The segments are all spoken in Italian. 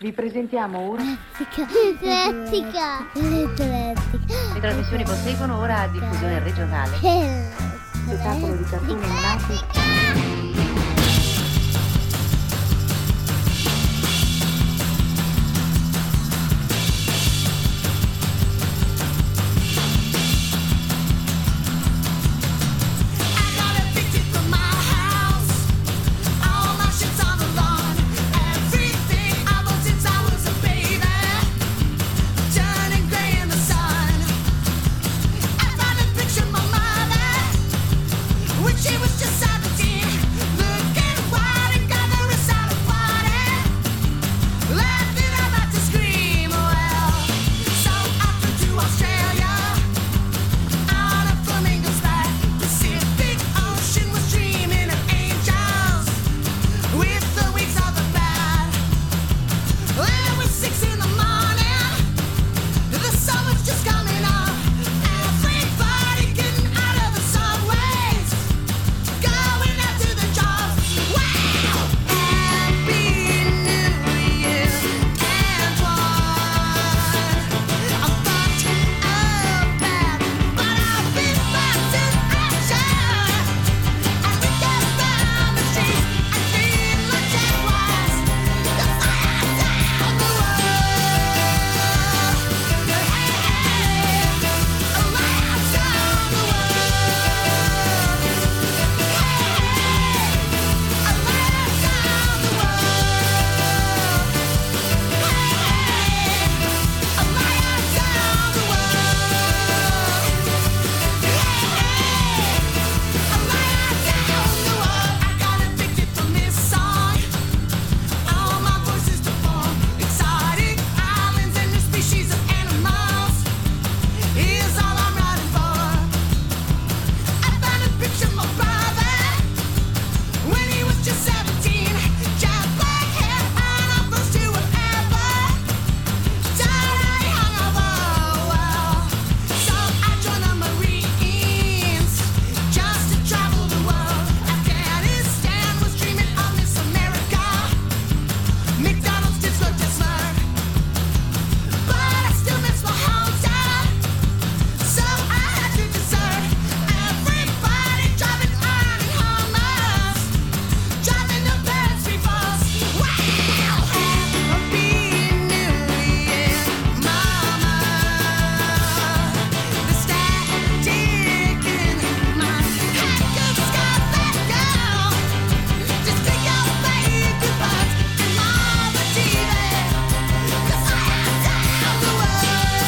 Vi presentiamo ora Eclettica. le trasmissioni proseguono ora a diffusione regionale. Spettacolo di cartoni animati. She was just 17, looking wild and got the result of party. Laughing about to scream, well, so I flew to Australia on a flamingo's back. Pacific Ocean was dreaming of angels with the wings of the bad. Well, it was 6 in the morning, the sun was just coming up. Everybody getting out of the subways, going out to the jobs. Wow! Happy New Year, Antoine. I'm fucked up bad, but I'll be back in action. And we get down the streets and feel like Jaguars, 'cause I am down the world. Hey, I'm down the world. Is all I'm riding for. I found a picture of my brother when he was just 17. Jet black hair and I'm close to whatever. Totally hungover. Well, so I joined the Marines just to travel the world. Afghanistan was dreaming of Miss America. McDonald's did look to smirk, but I still miss my hometown. So I had to desert. Everybody driving on in Hummers, driving the Paris reverse. Wow! Happy New Year, Mama. The static in my head could scar that girl. Just pick your baby butt and Mama TV, 'cause I am down the world.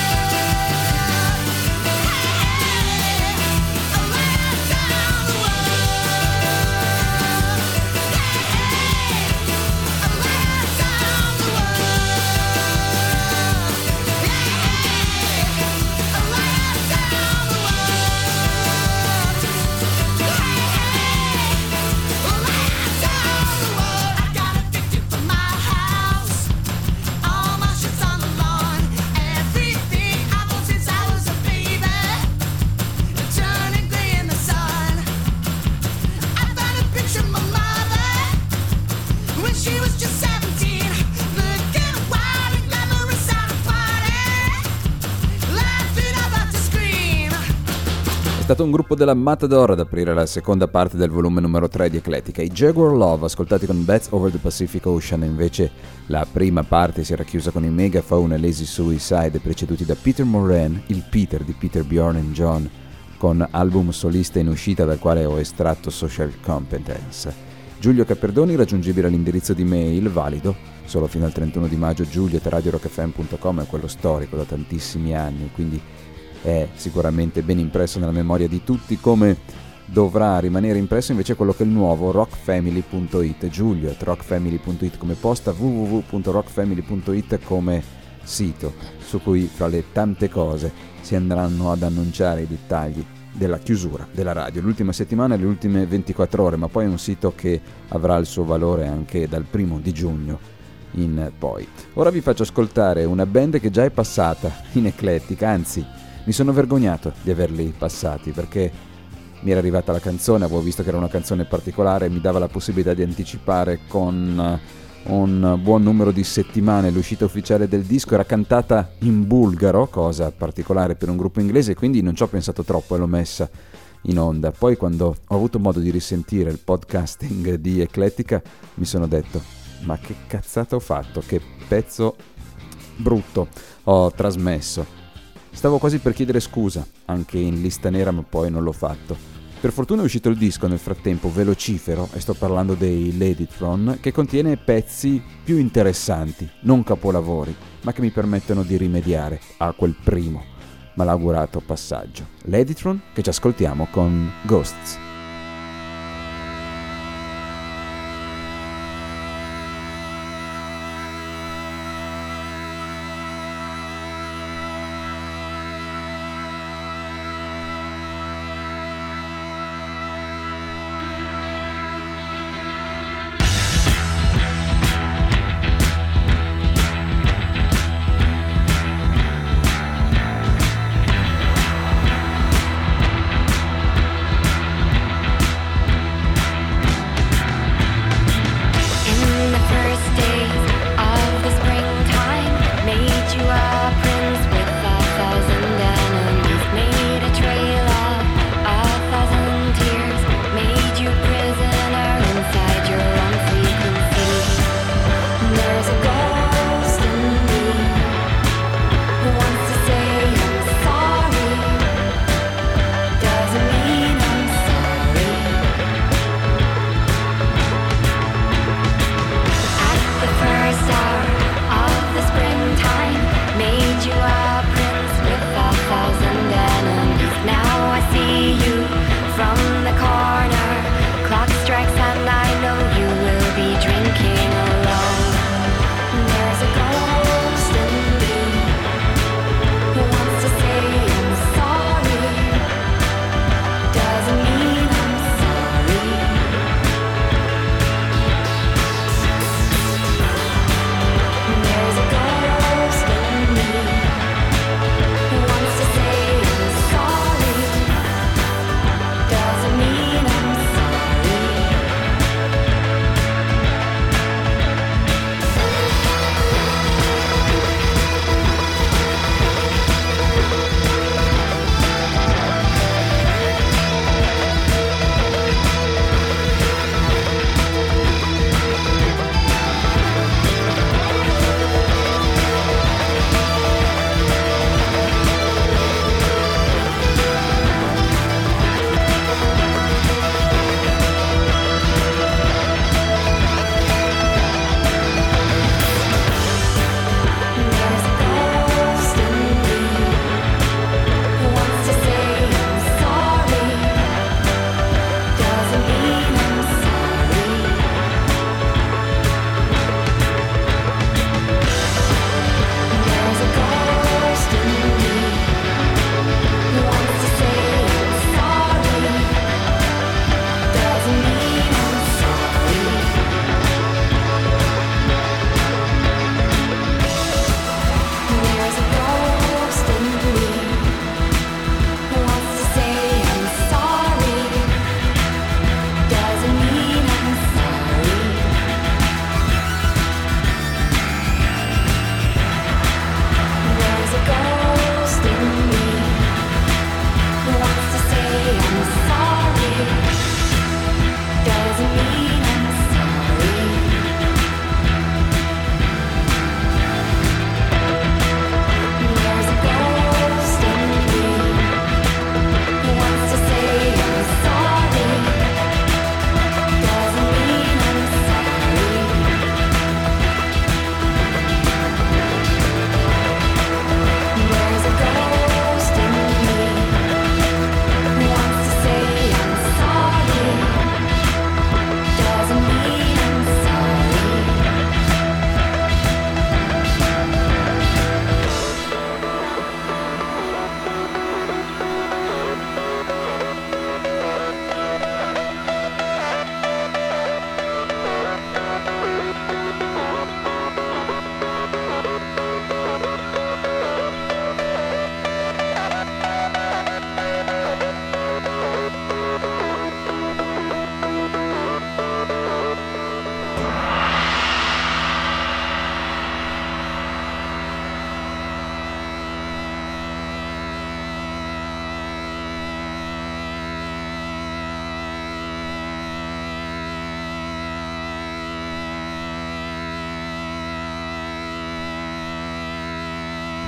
She was just 17, looking wild and glamorous at a party, laughing about to scream. È stato un gruppo della Matador ad aprire la seconda parte del volume numero 3 di Eclettica. I Jaguar Love, ascoltati con Bats Over the Pacific Ocean, invece la prima parte si era chiusa con i Megaphone e Lazy Suicide, preceduti da Peter Moran, il Peter di Peter, Bjorn and John, con album solista in uscita dal quale ho estratto Social Competence. Giulio Caperdoni, raggiungibile all'indirizzo di mail valido solo fino al 31 di maggio, giulio@radiorockfm.com, è quello storico da tantissimi anni, quindi è sicuramente ben impresso nella memoria di tutti, come dovrà rimanere impresso invece quello che è il nuovo rockfamily.it, giulio@rockfamily.it come posta, www.rockfamily.it come sito, su cui fra le tante cose si andranno ad annunciare i dettagli della chiusura della radio, l'ultima settimana e le ultime 24 ore, ma poi è un sito che avrà il suo valore anche dal 1 di giugno in poi. Ora vi faccio ascoltare una band che già è passata in Eclettica, anzi mi sono vergognato di averli passati perché mi era arrivata la canzone, avevo visto che era una canzone particolare e mi dava la possibilità di anticipare con un buon numero di settimane l'uscita ufficiale del disco, era cantata in bulgaro, cosa particolare per un gruppo inglese, quindi non ci ho pensato troppo e l'ho messa in onda. Poi quando ho avuto modo di risentire il podcasting di Eclettica mi sono detto: ma che cazzata ho fatto, che pezzo brutto ho trasmesso. Stavo quasi per chiedere scusa anche in lista nera, ma poi non l'ho fatto. Per fortuna è uscito il disco nel frattempo, velocifero, e sto parlando dei Ladytron, che contiene pezzi più interessanti, non capolavori, ma che mi permettono di rimediare a quel primo malaugurato passaggio. Ladytron che ci ascoltiamo con Ghosts.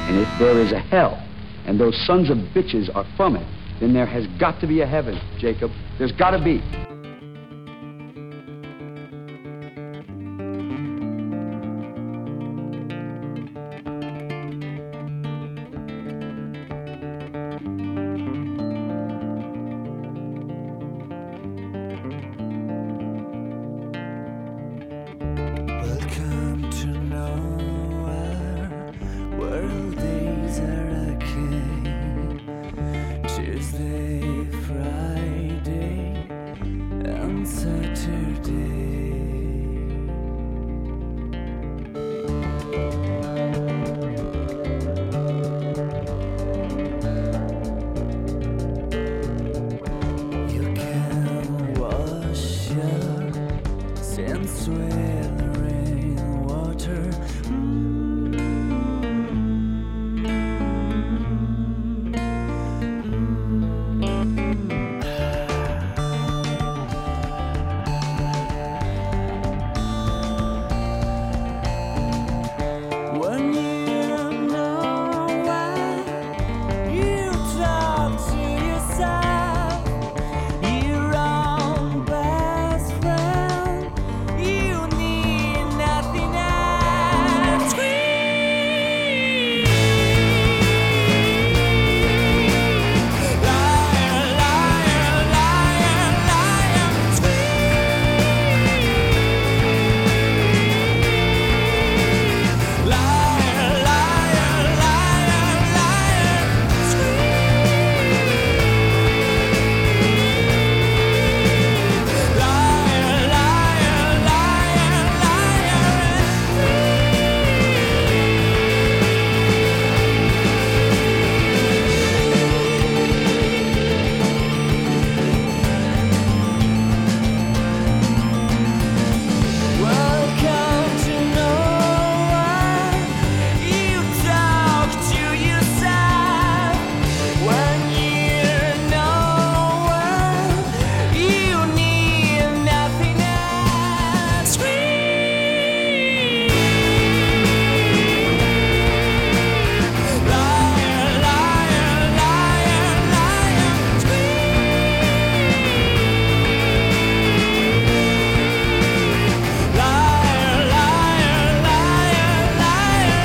And if there is a hell, and those sons of bitches are from it, then there has got to be a heaven, Jacob. There's got to be. Welcome to nowhere, world days are okay. Tuesday, Friday, and Saturday. You can wash your sins with rainwater. When you know why, you talk to yourself, your own best friend. You need nothing else. Scream, liar, liar, liar, liar. Scream, liar, liar, liar, liar. Scream, liar, liar, liar, Welcome to nowhere. You talk to yourself when you're nowhere. You need nothing else. Scream, liar, liar, liar, liar. Scream, liar, liar, liar, liar.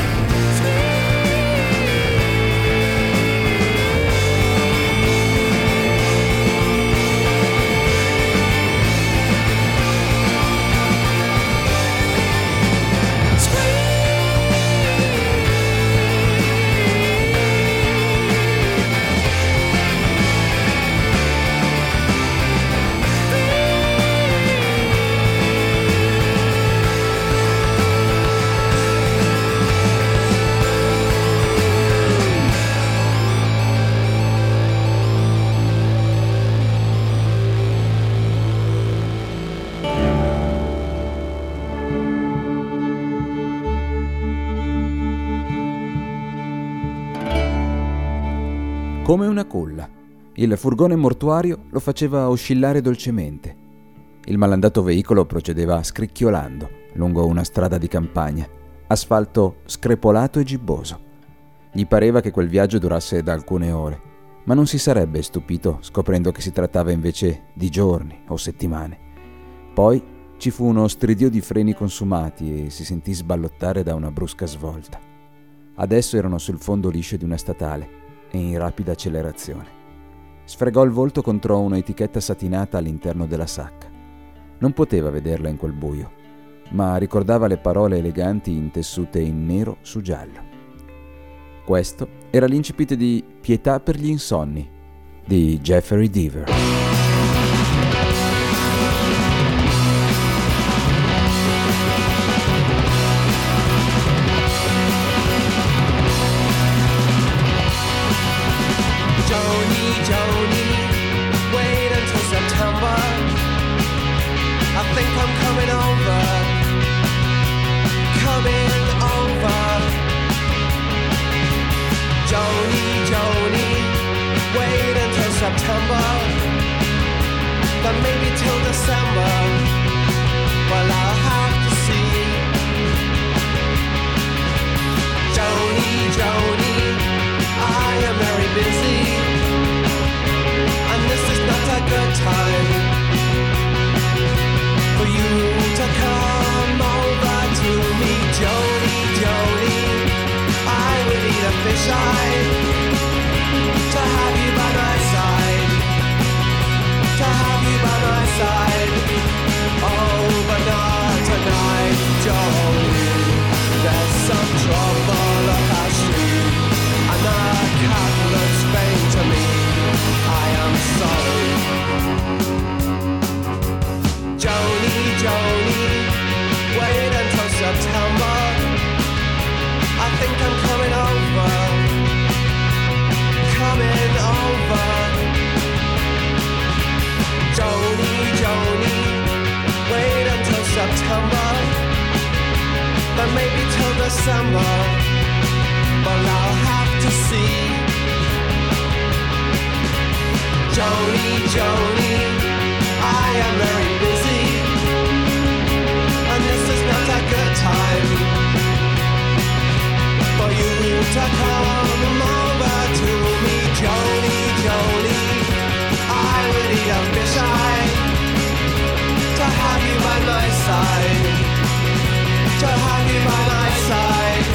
Come una culla. Il furgone mortuario lo faceva oscillare dolcemente. Il malandato veicolo procedeva scricchiolando lungo una strada di campagna, asfalto screpolato e gibboso. Gli pareva che quel viaggio durasse da alcune ore, ma non si sarebbe stupito scoprendo che si trattava invece di giorni o settimane. Poi ci fu uno stridio di freni consumati e si sentì sballottare da una brusca svolta. Adesso erano sul fondo liscio di una statale e in rapida accelerazione. Sfregò il volto contro un'etichetta satinata all'interno della sacca. Non poteva vederla in quel buio, ma ricordava le parole eleganti intessute in nero su giallo. Questo era l'incipit di Pietà per gli insonni di Jeffrey Deaver. Joni, wait until September. I think I'm coming over. Joni, wait until September. Then maybe till December. Well, I'll have to see. Joni, December, but I'll have to see. Joni, Joni, I am very busy, and this is not a good time for you to come over to me. Joni, Joni, I really am shy to have you by my side, to have you by my side,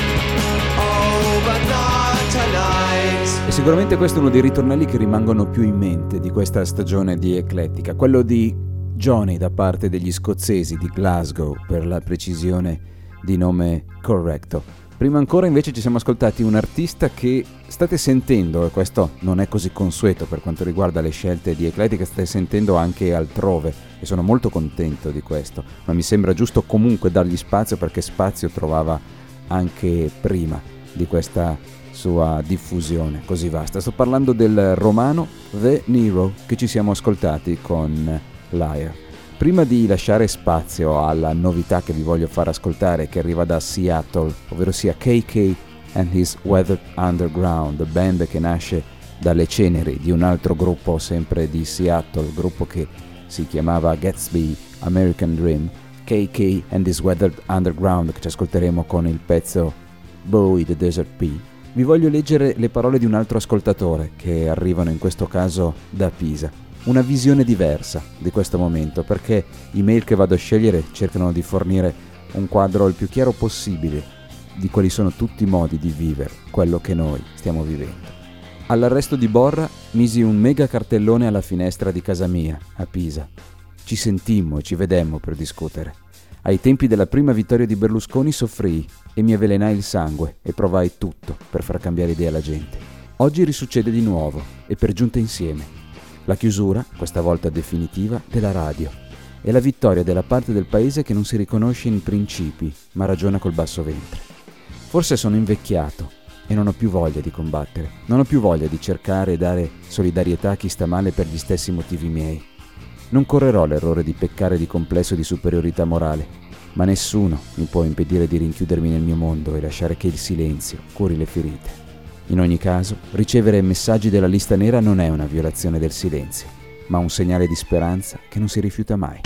oh but not tonight. E sicuramente questo è uno dei ritornelli che rimangono più in mente di questa stagione di Eclettica, quello di Johnny da parte degli scozzesi di Glasgow, per la precisione di nome corretto. Prima ancora invece ci siamo ascoltati un artista che state sentendo, e questo non è così consueto per quanto riguarda le scelte di Eclettica, state sentendo anche altrove e sono molto contento di questo, ma mi sembra giusto comunque dargli spazio perché spazio trovava anche prima di questa sua diffusione così vasta. Sto parlando del romano The Nero che ci siamo ascoltati con Liar. Prima di lasciare spazio alla novità che vi voglio far ascoltare, che arriva da Seattle, ovvero sia KK and His Weathered Underground, band che nasce dalle ceneri di un altro gruppo sempre di Seattle, gruppo che si chiamava Gatsby American Dream, KK and His Weathered Underground, che ci ascolteremo con il pezzo Bowie the Desert P. Vi voglio leggere le parole di un altro ascoltatore che arrivano in questo caso da Pisa. Una visione diversa di questo momento, perché i mail che vado a scegliere cercano di fornire un quadro il più chiaro possibile di quali sono tutti i modi di vivere quello che noi stiamo vivendo. All'arresto di Borra misi un mega cartellone alla finestra di casa mia, a Pisa. Ci sentimmo e ci vedemmo per discutere. Ai tempi della prima vittoria di Berlusconi soffrii e mi avvelenai il sangue e provai tutto per far cambiare idea alla gente. Oggi risuccede di nuovo e per giunta insieme. La chiusura, questa volta definitiva, della radio e la vittoria della parte del paese che non si riconosce in principi, ma ragiona col basso ventre. Forse sono invecchiato e non ho più voglia di combattere, non ho più voglia di cercare e dare solidarietà a chi sta male per gli stessi motivi miei. Non correrò l'errore di peccare di complesso di superiorità morale, ma nessuno mi può impedire di rinchiudermi nel mio mondo e lasciare che il silenzio curi le ferite. In ogni caso, ricevere messaggi della lista nera non è una violazione del silenzio, ma un segnale di speranza che non si rifiuta mai.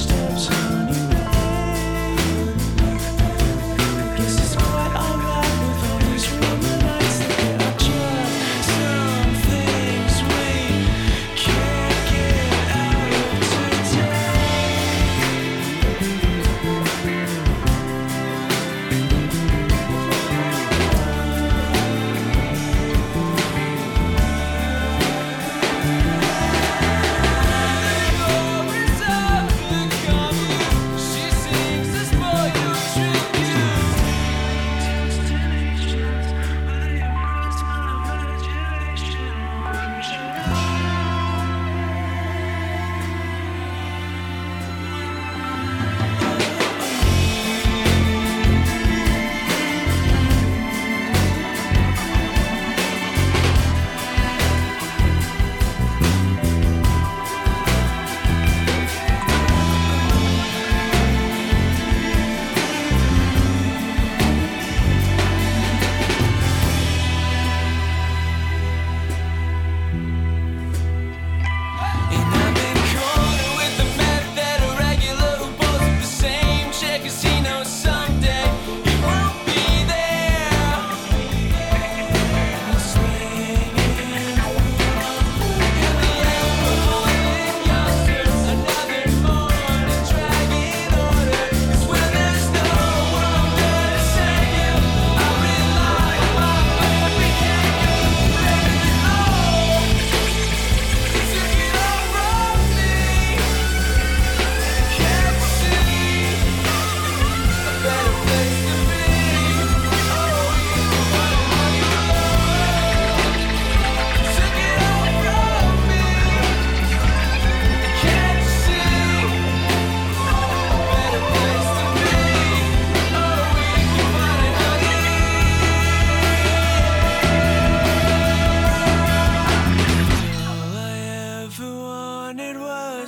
Guess it's quite alright with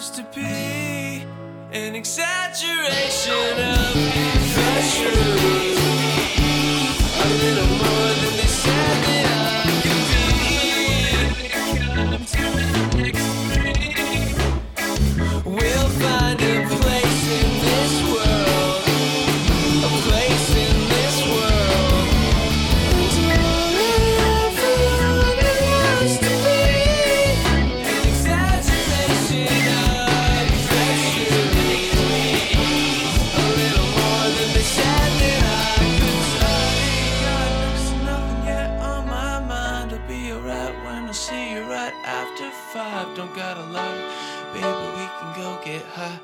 used to be an exaggeration of the truth. A little more than they said that I could be. We'll find a place in this world, a place in this world. It's more than it used to be. An exaggeration of the truth. A little more than they said that I could say. God, there's nothing yet on my mind. I'll be alright when I see you right after 5. Don't gotta love, baby, we can go get high.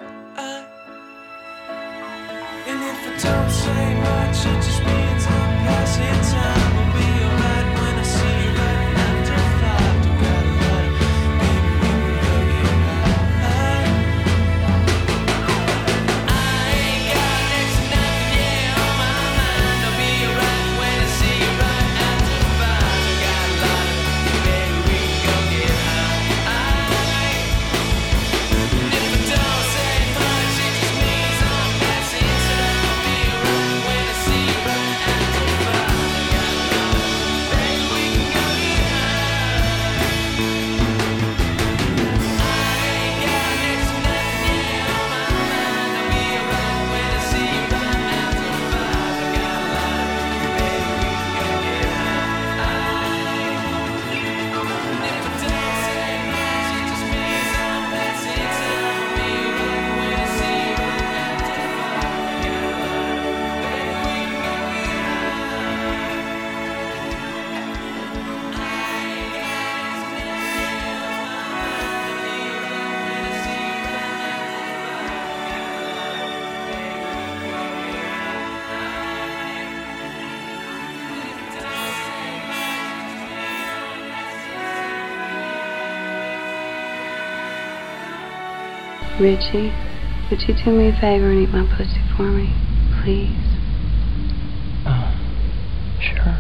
And if I don't say much, it just means I'm passing time. I'll be alright when I see you right after 5. Don't gotta love, baby, we can go get high. I ain't got next to nothing yet on my mind. I'll be alright when I see you right after 5. Don't gotta love, baby, we can go get high. If I don't say much, it just means I'm passing time. I'll be alright when I see you right after 5. Don't gotta love, baby, we can go get high. I ain't got next to nothing yet on my mind. I'll be alright when I see you right after 5. Don't gotta love, baby, we can go get high. If I don't say much, it just means I'm passing time. I'll be alright when I see you right after 5. Don't gotta love, baby, we can go get Richie, would you do me a favor and eat my pussy for me, please? Sure.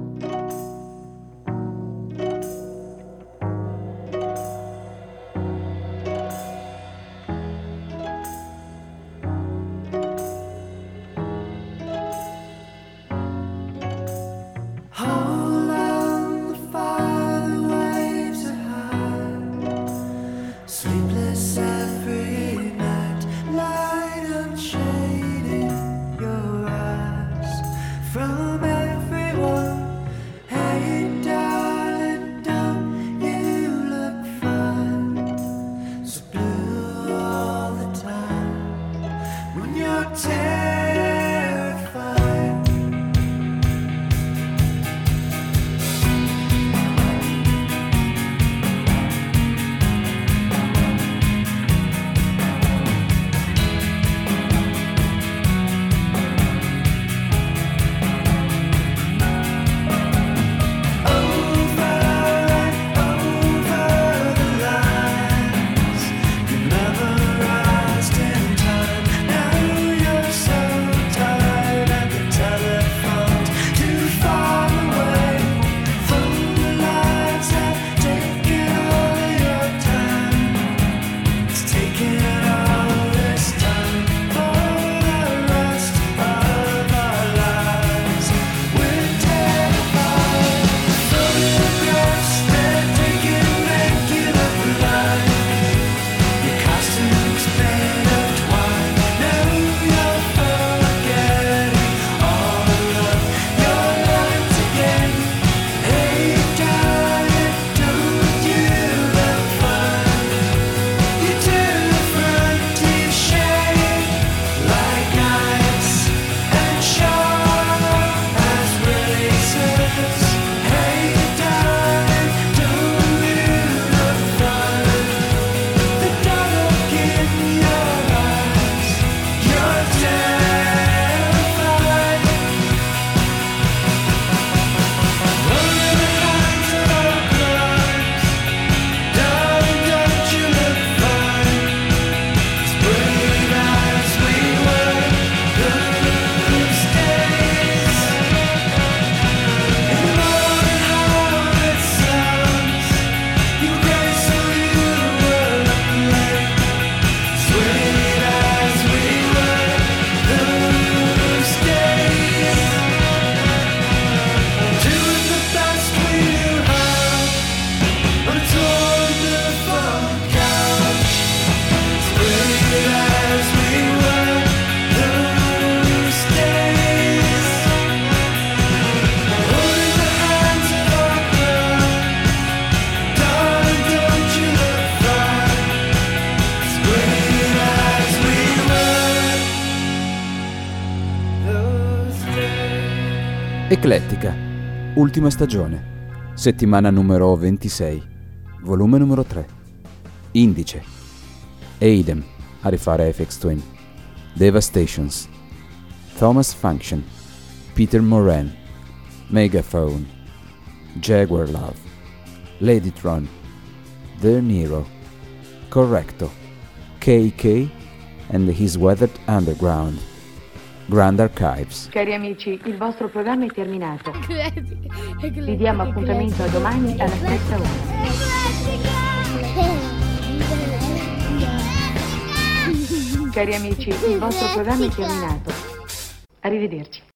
Hold on, the fire, the waves are high. Sleepless every night, light of shade in your Eclettica, ultima stagione, settimana numero 26, volume numero 3. Indice, Aidem a rifare FX Twin, Devastations, Thomas Function, Peter Moran, Megaphone, Jaguar Love, Ladytron, The Nero, Correcto, KK and His Weathered Underground, Grand Archives. Cari amici, il vostro programma è terminato. Vi diamo appuntamento a domani alla stessa ora. Cari amici, il vostro programma è terminato. Arrivederci.